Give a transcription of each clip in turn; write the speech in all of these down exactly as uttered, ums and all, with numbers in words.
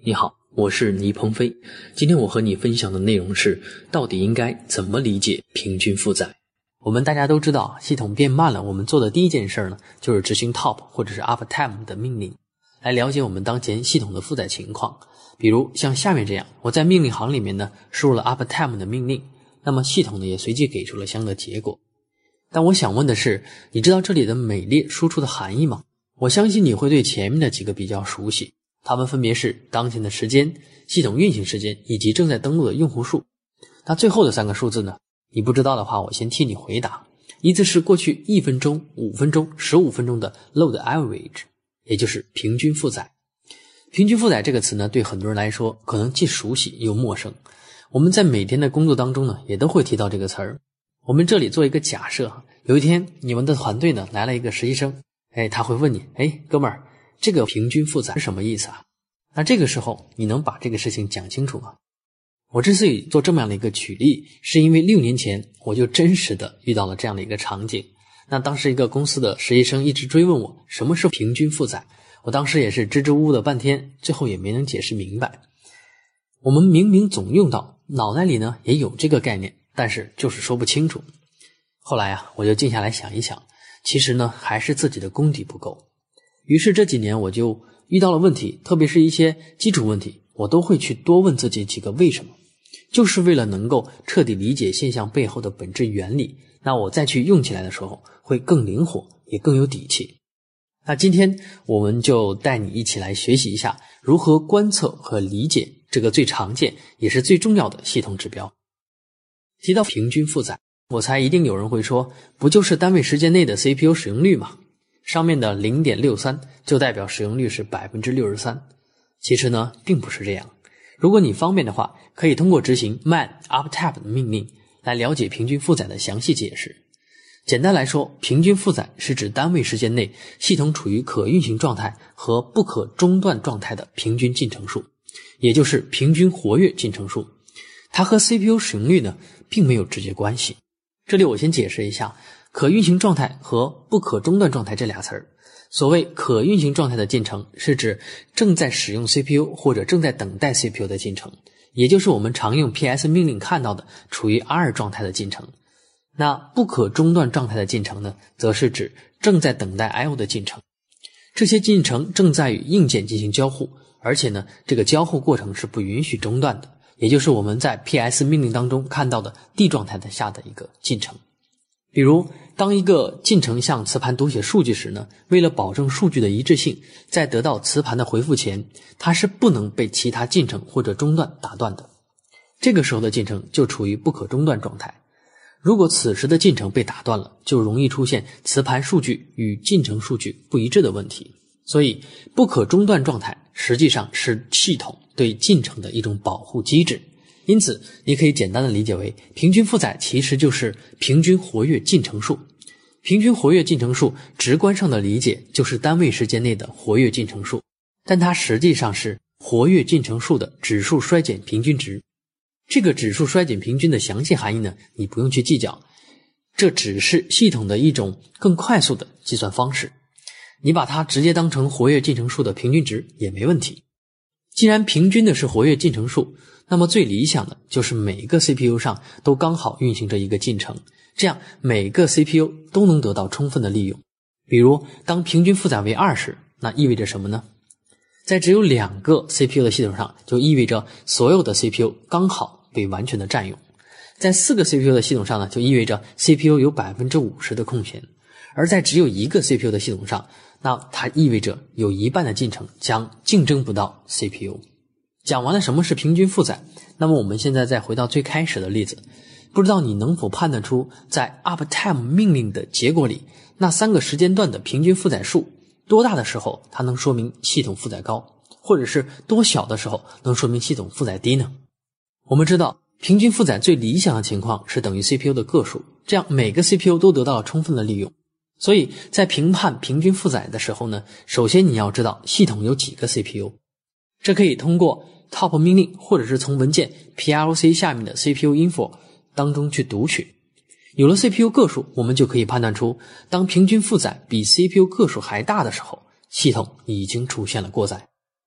你好，我是倪鹏飞。今天我和你分享的内容是，到底应该怎么理解平均负载？我们大家都知道，系统变慢了，我们做的第一件事呢，就是执行 top 或者是 uptime 的命令，来了解我们当前系统的负载情况。比如像下面这样，我在命令行里面呢，输入了 uptime 的命令，那么系统呢也随即给出了相应的结果。但我想问的是，你知道这里的每列输出的含义吗？我相信你会对前面的几个比较熟悉，它们分别是当前的时间、系统运行时间以及正在登录的用户数。那最后的三个数字呢，你不知道的话，我先替你回答。依次是过去一分钟、五分钟、十五分钟的 load average， 也就是平均负载。平均负载这个词呢，对很多人来说可能既熟悉又陌生。我们在每天的工作当中呢，也都会提到这个词儿。我们这里做一个假设，有一天你们的团队呢来了一个实习生，哎，他会问你，哎，哥们儿，这个平均负载是什么意思啊？那这个时候你能把这个事情讲清楚吗？我之所以做这么样的一个举例，是因为六年前我就真实的遇到了这样的一个场景。那当时一个公司的实习生一直追问我什么是平均负载，我当时也是支支吾吾的半天，最后也没能解释明白。我们明明总用到，脑袋里呢也有这个概念，但是就是说不清楚。后来啊，我就静下来想一想，其实呢还是自己的功底不够。于是这几年我就遇到了问题，特别是一些基础问题，我都会去多问自己几个为什么，就是为了能够彻底理解现象背后的本质原理，那我再去用起来的时候会更灵活，也更有底气。那今天我们就带你一起来学习一下如何观测和理解这个最常见也是最重要的系统指标。提到平均负载，我猜一定有人会说，不就是单位时间内的 C P U 使用率吗？上面的 零点六三 就代表使用率是 百分之六十三。 其实呢并不是这样，如果你方便的话，可以通过执行 man uptime 的命令来了解平均负载的详细解释。简单来说，平均负载是指单位时间内系统处于可运行状态和不可中断状态的平均进程数，也就是平均活跃进程数。它和 C P U 使用率呢并没有直接关系。这里我先解释一下可运行状态和不可中断状态这俩词儿。所谓可运行状态的进程，是指正在使用 C P U 或者正在等待 C P U 的进程，也就是我们常用 P S 命令看到的处于 R 状态的进程。那不可中断状态的进程呢，则是指正在等待 I O 的进程。这些进程正在与硬件进行交互，而且呢，这个交互过程是不允许中断的，也就是我们在 P S 命令当中看到的 D 状态的下的一个进程。比如当一个进程向磁盘读写数据时呢，为了保证数据的一致性，在得到磁盘的回复前，它是不能被其他进程或者中断打断的。这个时候的进程就处于不可中断状态。如果此时的进程被打断了，就容易出现磁盘数据与进程数据不一致的问题。所以不可中断状态实际上是系统对进程的一种保护机制。因此你可以简单的理解为，平均负载其实就是平均活跃进程数。平均活跃进程数直观上的理解就是单位时间内的活跃进程数，但它实际上是活跃进程数的指数衰减平均值。这个指数衰减平均的详细含义呢，你不用去计较，这只是系统的一种更快速的计算方式。你把它直接当成活跃进程数的平均值也没问题。既然平均的是活跃进程数，那么最理想的就是每一个 C P U 上都刚好运行着一个进程，这样每个 C P U 都能得到充分的利用。比如当平均负载为二十，那意味着什么呢？在只有两个 C P U 的系统上，就意味着所有的 C P U 刚好被完全的占用。在四个 C P U 的系统上呢，就意味着 C P U 有 百分之五十 的空闲。而在只有一个 C P U 的系统上，那它意味着有一半的进程将竞争不到 C P U。 讲完了什么是平均负载，那么我们现在再回到最开始的例子，不知道你能否判断出在 uptime 命令的结果里，那三个时间段的平均负载数多大的时候它能说明系统负载高，或者是多小的时候能说明系统负载低呢？我们知道平均负载最理想的情况是等于 C P U 的个数，这样每个 C P U 都得到了充分的利用。所以在评判平均负载的时候呢，首先你要知道系统有几个 C P U。 这可以通过 top 命令或者是从文件 P L C 下面的 C P U info 当中去读取。有了 C P U 个数，我们就可以判断出当平均负载比 C P U 个数还大的时候，系统已经出现了过载。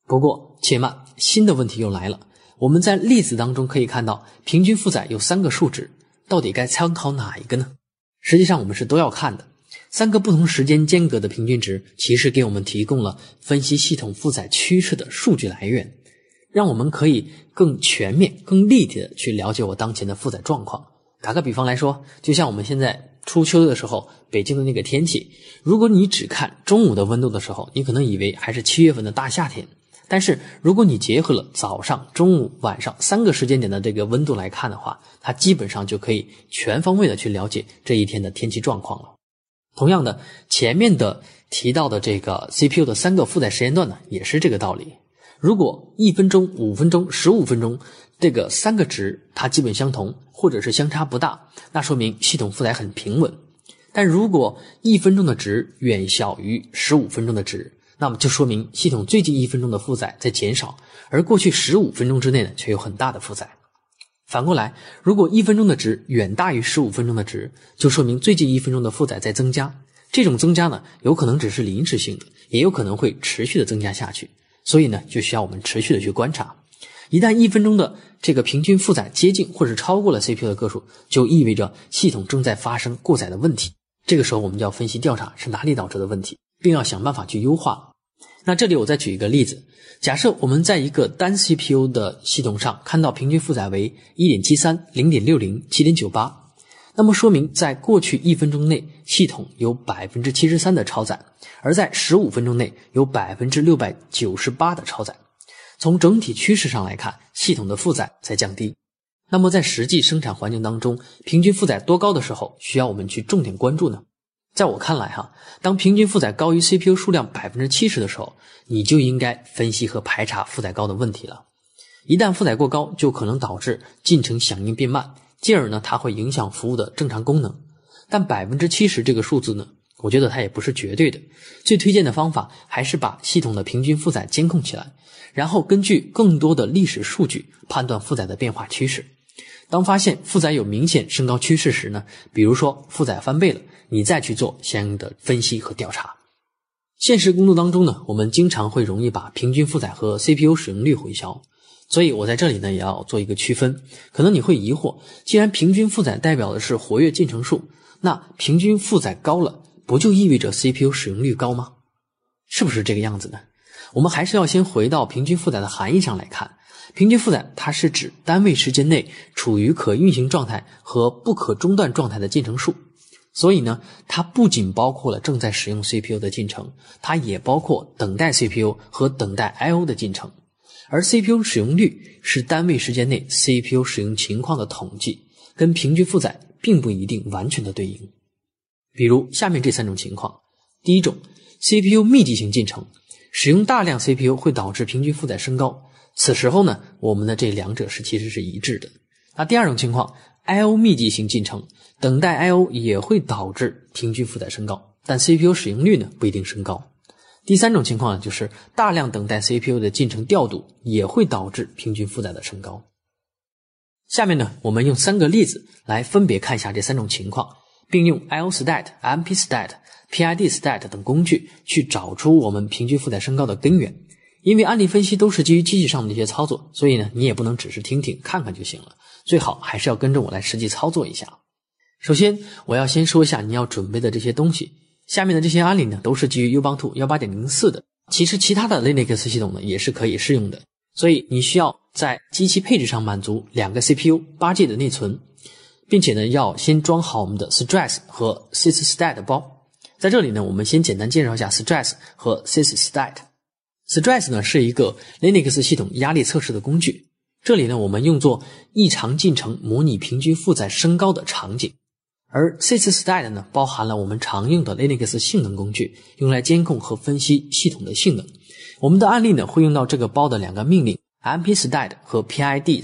不过且慢，新的问题又来了。我们在例子当中可以看到，平均负载有三个数值，到底该参考哪一个呢？实际上我们是都要看的。三个不同时间间隔的平均值其实给我们提供了分析系统负载趋势的数据来源，让我们可以更全面更立体的去了解我当前的负载状况。打个比方来说，就像我们现在初秋的时候北京的那个天气，如果你只看中午的温度的时候，你可能以为还是七月份的大夏天，但是如果你结合了早上、中午、晚上三个时间点的这个温度来看的话，它基本上就可以全方位的去了解这一天的天气状况了。同样的，前面的提到的这个 C P U 的三个负载时间段呢，也是这个道理。如果一分钟、五分钟、十五分钟这个三个值它基本相同，或者是相差不大，那说明系统负载很平稳。但如果一分钟的值远小于十五分钟的值，那么就说明系统最近一分钟的负载在减少，而过去十五分钟之内呢却有很大的负载。反过来，如果一分钟的值远大于十五分钟的值，就说明最近一分钟的负载在增加。这种增加呢，有可能只是临时性的，也有可能会持续的增加下去。所以呢，就需要我们持续的去观察。一旦一分钟的这个平均负载接近或者超过了 C P U 的个数，就意味着系统正在发生过载的问题。这个时候我们就要分析调查是哪里导致的问题，并要想办法去优化。那这里我再举一个例子，假设我们在一个单 C P U 的系统上看到平均负载为 一点七三、零点六零、七点九八， 那么说明在过去一分钟内系统有 百分之七十三 的超载，而在十五分钟内有 百分之六百九十八 的超载。从整体趋势上来看，系统的负载在降低。那么在实际生产环境当中，平均负载多高的时候需要我们去重点关注呢？在我看来哈，当平均负载高于 C P U 数量 百分之七十 的时候，你就应该分析和排查负载高的问题了。一旦负载过高，就可能导致进程响应变慢，进而呢它会影响服务的正常功能。但 百分之七十 这个数字呢，我觉得它也不是绝对的。最推荐的方法还是把系统的平均负载监控起来，然后根据更多的历史数据判断负载的变化趋势。当发现负载有明显升高趋势时呢，比如说负载翻倍了，你再去做相应的分析和调查。现实工作当中呢，我们经常会容易把平均负载和 C P U 使用率混淆，所以我在这里呢也要做一个区分。可能你会疑惑，既然平均负载代表的是活跃进程数，那平均负载高了，不就意味着 C P U 使用率高吗？是不是这个样子呢？我们还是要先回到平均负载的含义上来看。平均负载它是指单位时间内处于可运行状态和不可中断状态的进程数。所以呢，它不仅包括了正在使用 C P U 的进程，它也包括等待 C P U 和等待 I O 的进程。而 C P U 使用率是单位时间内 C P U 使用情况的统计，跟平均负载并不一定完全的对应。比如下面这三种情况。第一种， C P U 密集型进程，使用大量 C P U 会导致平均负载升高，此时候呢，我们的这两者是其实是一致的。那第二种情况， I O 密集型进程，等待 I O 也会导致平均负载升高，但 C P U 使用率呢不一定升高。第三种情况呢，就是大量等待 C P U 的进程调度也会导致平均负载的升高。下面呢，我们用三个例子来分别看一下这三种情况，并用 I O stat、M P stat、P I D stat 等工具去找出我们平均负载升高的根源。因为案例分析都是基于机器上的一些操作，所以呢，你也不能只是听听看看就行了，最好还是要跟着我来实际操作一下。首先，我要先说一下你要准备的这些东西。下面的这些案例呢，都是基于 Ubuntu 十八点零四 的，其实其他的 Linux 系统呢也是可以适用的。所以你需要在机器配置上满足两个 C P U、八 G 的内存，并且呢要先装好我们的 Stress 和 SysStat 包。在这里呢，我们先简单介绍一下 Stress 和 SysStat。Stress 呢是一个 Linux 系统压力测试的工具，这里呢我们用作异常进程模拟平均负载升高的场景。而 SysStat 呢包含了我们常用的 Linux 性能工具，用来监控和分析系统的性能。我们的案例呢会用到这个包的两个命令 M P stat 和 P I D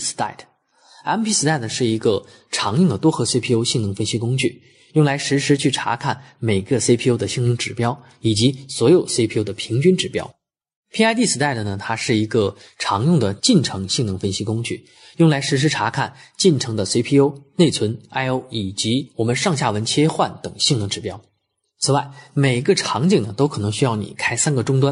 stat。M P stat 是一个常用的多核 C P U 性能分析工具，用来实时去查看每个 C P U 的性能指标以及所有 C P U 的平均指标。P I D stat 呢，它是一个常用的进程性能分析工具，用来实时查看进程的 C P U、内存、I O 以及我们上下文切换等性能指标。此外，每个场景呢都可能需要你开三个终端，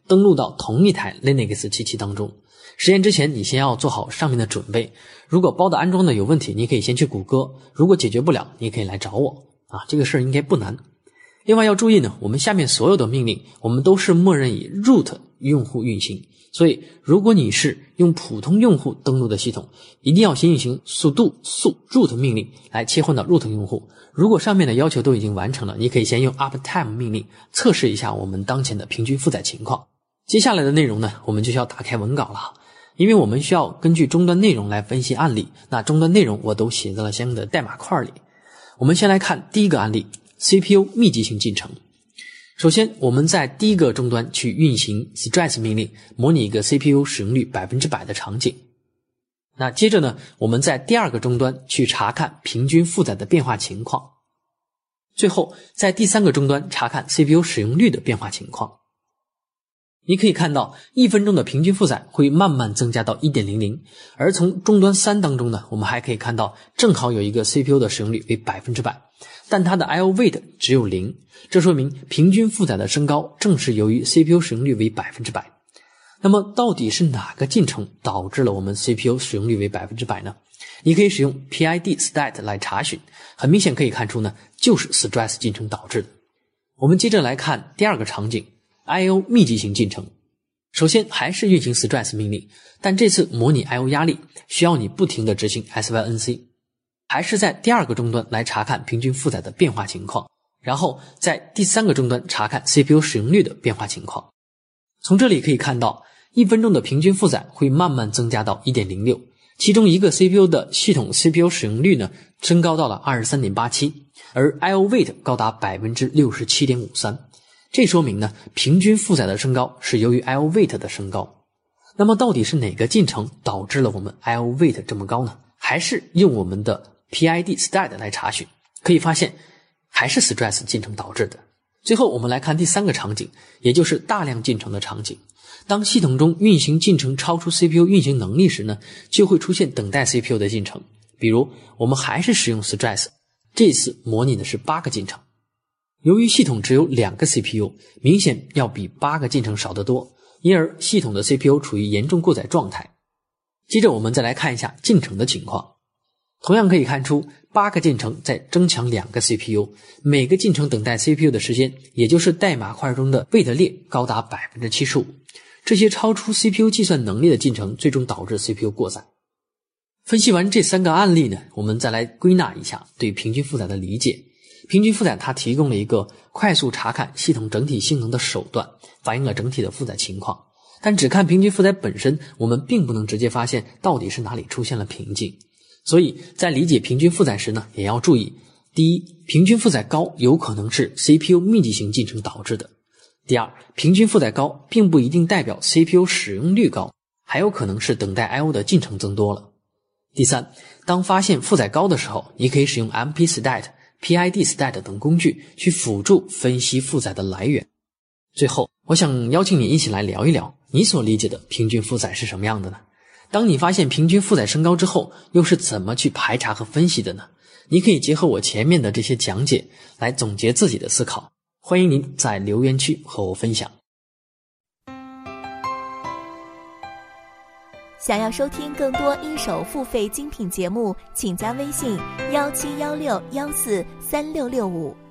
登录到同一台 Linux 机器当中。实验之前你先要做好上面的准备，如果包的安装的有问题，你可以先去谷歌，如果解决不了，你可以来找我啊，这个事儿应该不难。另外要注意呢，我们下面所有的命令我们都是默认以 root 用户运行，所以如果你是用普通用户登录的系统，一定要先运行 sudo su root 命令来切换到 root 用户。如果上面的要求都已经完成了，你可以先用 uptime 命令测试一下我们当前的平均负载情况。接下来的内容呢，我们就需要打开文稿了，因为我们需要根据终端内容来分析案例，那终端内容我都写在了相应的代码块里。我们先来看第一个案例， C P U 密集型进程。首先我们在第一个终端去运行 stress 命令，模拟一个 C P U 使用率 百分之百 的场景。那接着呢，我们在第二个终端去查看平均负载的变化情况。最后在第三个终端查看 C P U 使用率的变化情况。你可以看到一分钟的平均负载会慢慢增加到 一点零零， 而从终端三当中呢，我们还可以看到正好有一个 C P U 的使用率为 百分之百， 但它的 I O weight 只有零，这说明平均负载的升高正是由于 C P U 使用率为 百分之百。 那么到底是哪个进程导致了我们 C P U 使用率为 百分之百 呢？你可以使用 P I D stat 来查询，很明显可以看出呢，就是 stress 进程导致的。我们接着来看第二个场景， I O 密集型进程。首先还是运行 stress 命令，但这次模拟 I O 压力，需要你不停地执行 S Y N C， 还是在第二个终端来查看平均负载的变化情况，然后在第三个终端查看 C P U 使用率的变化情况。从这里可以看到，一分钟的平均负载会慢慢增加到 一点零六， 其中一个 C P U 的系统 C P U 使用率呢升高到了 二十三点八七， 而 I O weight 高达 百分之六十七点五三，这说明呢，平均负载的升高是由于 I O weight 的升高。那么到底是哪个进程导致了我们 I O weight 这么高呢？还是用我们的 P I D stat 来查询，可以发现还是 stress 进程导致的。最后我们来看第三个场景，也就是大量进程的场景。当系统中运行进程超出 C P U 运行能力时呢，就会出现等待 C P U 的进程。比如我们还是使用 stress， 这次模拟的是八个进程。由于系统只有两个 C P U， 明显要比八个进程少得多，因而系统的 C P U 处于严重过载状态。接着我们再来看一下进程的情况。同样可以看出，八个进程在争抢两个 C P U， 每个进程等待 C P U 的时间，也就是代码块中的位的列高达 百分之七十五。这些超出 C P U 计算能力的进程最终导致 C P U 过载。分析完这三个案例呢，我们再来归纳一下对平均负载的理解。平均负载它提供了一个快速查看系统整体性能的手段，反映了整体的负载情况。但只看平均负载本身，我们并不能直接发现到底是哪里出现了瓶颈。所以在理解平均负载时呢，也要注意，第一，平均负载高有可能是 C P U 密集型进程导致的。第二，平均负载高并不一定代表 C P U 使用率高，还有可能是等待 I O 的进程增多了。第三，当发现负载高的时候，你可以使用 M P stat、P I D stat 等工具去辅助分析负载的来源。最后，我想邀请你一起来聊一聊你所理解的平均负载是什么样的呢？当你发现平均负载升高之后，又是怎么去排查和分析的呢？你可以结合我前面的这些讲解来总结自己的思考。欢迎您在留言区和我分享。 想要收听更多一手付费精品节目，请加微信一七一六一四三六六五。